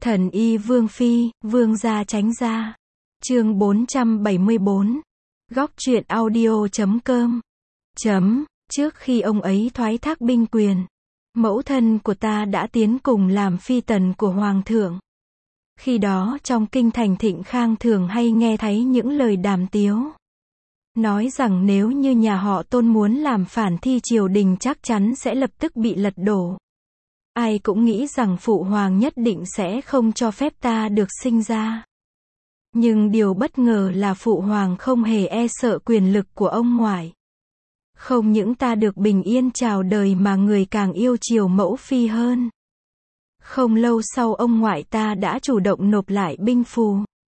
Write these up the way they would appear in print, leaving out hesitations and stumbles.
Thần y Vương Phi, Vương gia tránh ra. Chương 474. Góc truyện audio.com. Trước khi ông ấy thoái thác binh quyền, mẫu thân của ta đã tiến cùng làm phi tần của hoàng thượng. Khi đó trong kinh thành Thịnh Khang thường hay nghe thấy những lời đàm tiếu, nói rằng nếu như nhà họ Tôn muốn làm phản thì triều đình chắc chắn sẽ lập tức bị lật đổ. Ai cũng nghĩ rằng phụ hoàng nhất định sẽ không cho phép ta được sinh ra. Nhưng điều bất ngờ là phụ hoàng không hề e sợ quyền lực của ông ngoại. Không những ta được bình yên chào đời mà người càng yêu chiều mẫu phi hơn. Không lâu sau ông ngoại ta đã chủ động nộp lại binh phù.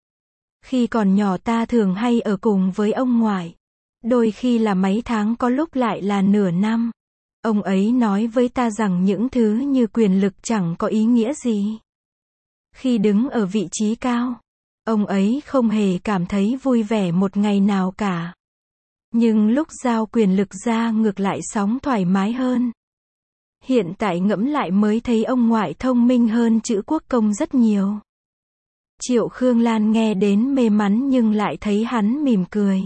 Khi còn nhỏ ta thường hay ở cùng với ông ngoại. Đôi khi là mấy tháng, có lúc lại là nửa năm. Ông ấy nói với ta rằng những thứ như quyền lực chẳng có ý nghĩa gì. Khi đứng ở vị trí cao, ông ấy không hề cảm thấy vui vẻ một ngày nào cả. Nhưng lúc giao quyền lực ra ngược lại sống thoải mái hơn. Hiện tại ngẫm lại mới thấy ông ngoại thông minh hơn chữ quốc công rất nhiều. Triệu Khương Lan nghe đến mê mắn nhưng lại thấy hắn mỉm cười.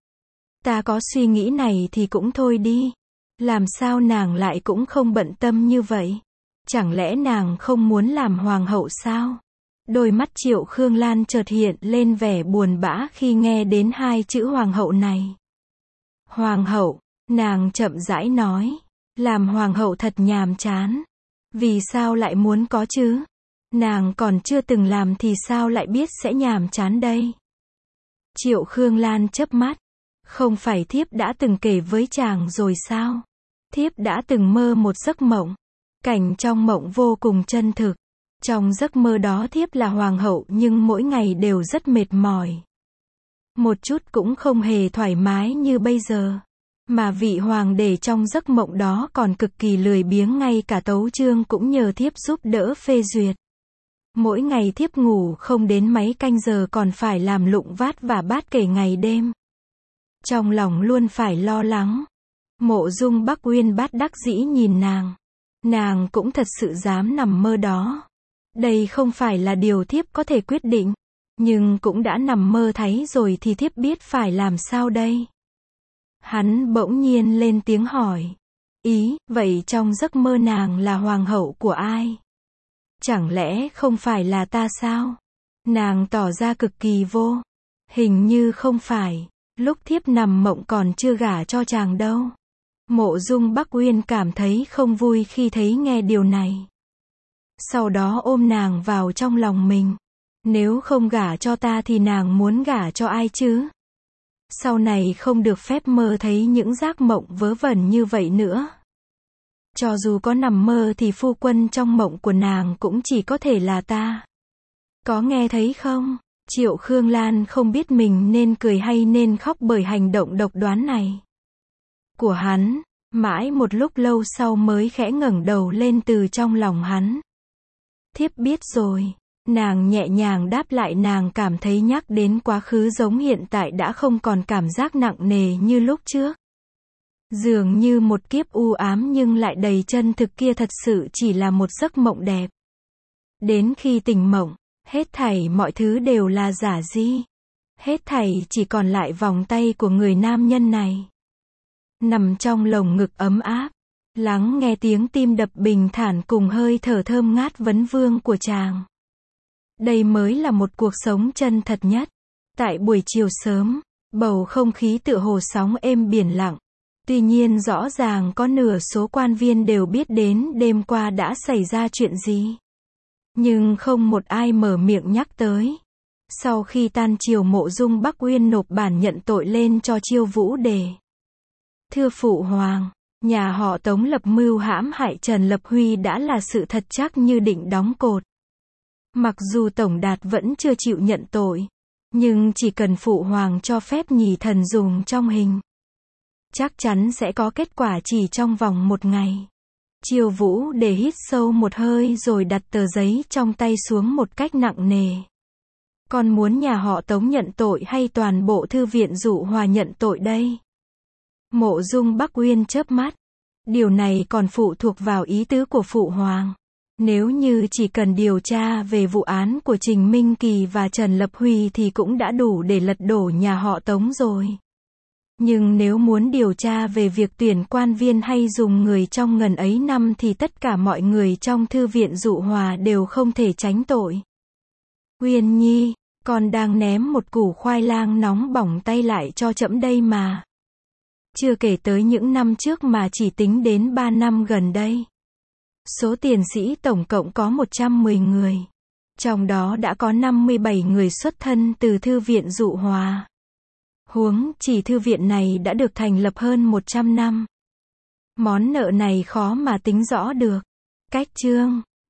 Ta có suy nghĩ này thì cũng thôi đi. Làm sao nàng lại cũng không bận tâm như vậy? Chẳng lẽ nàng không muốn làm hoàng hậu sao? Đôi mắt Triệu Khương Lan chợt hiện lên vẻ buồn bã khi nghe đến hai chữ hoàng hậu này. Hoàng hậu, nàng chậm rãi nói. Làm hoàng hậu thật nhàm chán. Vì sao lại muốn có chứ? Nàng còn chưa từng làm thì sao lại biết sẽ nhàm chán đây? Triệu Khương Lan chớp mắt. Không phải thiếp đã từng kể với chàng rồi sao? Thiếp đã từng mơ một giấc mộng. Cảnh trong mộng vô cùng chân thực. Trong giấc mơ đó thiếp là hoàng hậu nhưng mỗi ngày đều rất mệt mỏi. Một chút cũng không hề thoải mái như bây giờ. Mà vị hoàng đế trong giấc mộng đó còn cực kỳ lười biếng, ngay cả tấu chương cũng nhờ thiếp giúp đỡ phê duyệt. Mỗi ngày thiếp ngủ không đến mấy canh giờ còn phải làm lụng vát và bát kể ngày đêm. Trong lòng luôn phải lo lắng. Mộ Dung Bắc Uyên bất đắc dĩ nhìn nàng. Nàng cũng thật sự dám nằm mơ đó. Đây không phải là điều thiếp có thể quyết định. Nhưng cũng đã nằm mơ thấy rồi thì thiếp biết phải làm sao đây? Hắn bỗng nhiên lên tiếng hỏi. Vậy trong giấc mơ nàng là hoàng hậu của ai? Chẳng lẽ không phải là ta sao? Nàng tỏ ra cực kỳ vô. Hình như không phải. Lúc thiếp nằm mộng còn chưa gả cho chàng đâu. Mộ Dung Bắc Uyên cảm thấy không vui khi thấy nghe điều này. Sau đó ôm nàng vào trong lòng mình. Nếu không gả cho ta thì nàng muốn gả cho ai chứ? Sau này không được phép mơ thấy những giấc mộng vớ vẩn như vậy nữa. Cho dù có nằm mơ thì phu quân trong mộng của nàng cũng chỉ có thể là ta. Có nghe thấy không? Triệu Khương Lan không biết mình nên cười hay nên khóc bởi hành động độc đoán này của hắn. Mãi một lúc lâu sau mới khẽ ngẩng đầu lên từ trong lòng hắn. Thiếp biết rồi. Nàng nhẹ nhàng đáp lại. Nàng cảm thấy nhắc đến quá khứ giống hiện tại đã không còn cảm giác nặng nề như lúc trước. Dường như một kiếp u ám nhưng lại đầy chân thực kia thật sự chỉ là một giấc mộng đẹp. Đến khi tỉnh mộng, hết thảy mọi thứ đều là giả di. Hết thảy chỉ còn lại vòng tay của người nam nhân này. Nằm trong lồng ngực ấm áp, lắng nghe tiếng tim đập bình thản cùng hơi thở thơm ngát vấn vương của chàng. Đây mới là một cuộc sống chân thật nhất. Tại buổi chiều sớm, bầu không khí tựa hồ sóng êm biển lặng. Tuy nhiên rõ ràng có nửa số quan viên đều biết đến đêm qua đã xảy ra chuyện gì. Nhưng không một ai mở miệng nhắc tới. Sau khi tan chiều, Mộ Dung Bắc Uyên nộp bản nhận tội lên cho Chiêu Vũ Đề. Thưa phụ hoàng, nhà họ Tống lập mưu hãm hại Trần Lập Huy đã là sự thật chắc như định đóng cột. Mặc dù Tổng Đạt vẫn chưa chịu nhận tội, nhưng chỉ cần phụ hoàng cho phép nhì thần dùng trong hình, chắc chắn sẽ có kết quả chỉ trong vòng một ngày. Chiêu Vũ Đề hít sâu một hơi rồi đặt tờ giấy trong tay xuống một cách nặng nề. Con muốn nhà họ Tống nhận tội hay toàn bộ thư viện Dụ Hòa nhận tội đây? Mộ Dung Bắc Uyên chớp mắt. Điều này còn phụ thuộc vào ý tứ của phụ hoàng. Nếu như chỉ cần điều tra về vụ án của Trình Minh Kỳ và Trần Lập Huy thì cũng đã đủ để lật đổ nhà họ Tống rồi. Nhưng nếu muốn điều tra về việc tuyển quan viên hay dùng người trong ngần ấy năm thì tất cả mọi người trong thư viện Dụ Hòa đều không thể tránh tội. Uyên Nhi, con đang ném một củ khoai lang nóng bỏng tay lại cho trẫm đây mà. Chưa kể tới những năm trước mà chỉ tính đến 3 năm gần đây. Số tiền sĩ tổng cộng có 110 người. Trong đó đã có 57 người xuất thân từ thư viện Dụ Hòa. Huống chỉ thư viện này đã được thành lập hơn 100 năm. Món nợ này khó mà tính rõ được. Cách chương